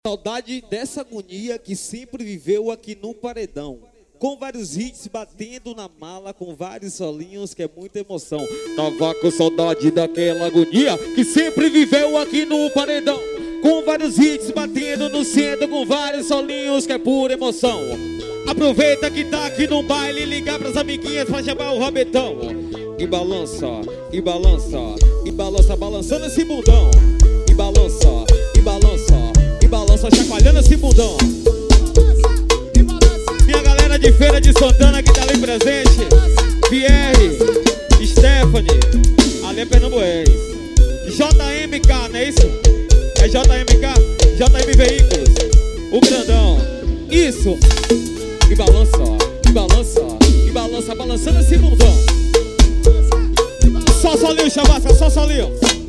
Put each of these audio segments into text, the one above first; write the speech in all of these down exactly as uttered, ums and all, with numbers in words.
Saudade dessa agonia que sempre viveu aqui no paredão, com vários hits batendo na mala, com vários solinhos, que é muita emoção. Tava com saudade daquela agonia que sempre viveu aqui no paredão, com vários hits batendo no centro, com vários solinhos, que é pura emoção. Aproveita que tá aqui no baile, ligar pras amiguinhas pra chamar o rabetão. E balança, e balança, e balança, balançando esse bundão. E balança, e balança, e balança, chacoalhando esse bundão. Minha galera de Feira de Santana que tá ali presente, Pierre, Stephanie, ali é Pernambués, J M K, não é isso? É J M K, J M Veículos, o grandão. Isso. E balança, e balança, e balança, balançando esse bundão. Só solinho, Chavasca, só solinho.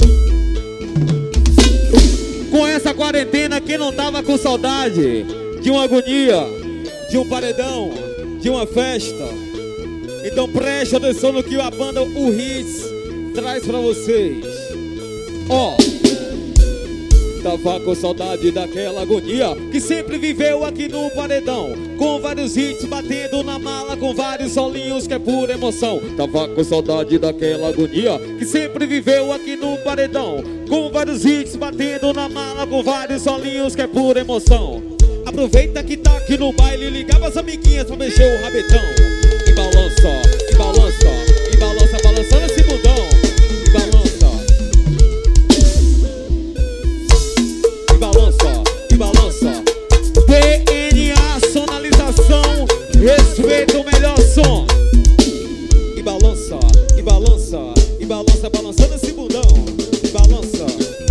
Com essa quarentena, quem não tava com saudade de uma agonia, de um paredão, de uma festa? Então preste atenção no que a banda O Hits traz pra vocês. Ó, tava com saudade daquela agonia que sempre viveu aqui no paredão, com vários hits batendo na mala, com vários solinhos, que é pura emoção. Tava com saudade daquela agonia que sempre viveu aqui no paredão, com vários hits batendo na mala, com vários solinhos, que é pura emoção. Aproveita que tá aqui no baile, liga pras amiguinhas pra mexer o rabetão. E balança, e balança, e balança, balançando esse bundão. E balança, e balança, e balança. D N A, sonalização, respeita o melhor som. E balança, e balança, e balança, balançando esse bundão. E balança.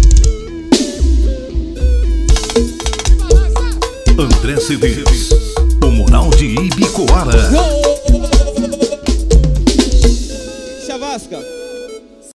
André Cedeiros, o Moral de Ibicoara. Chavasca.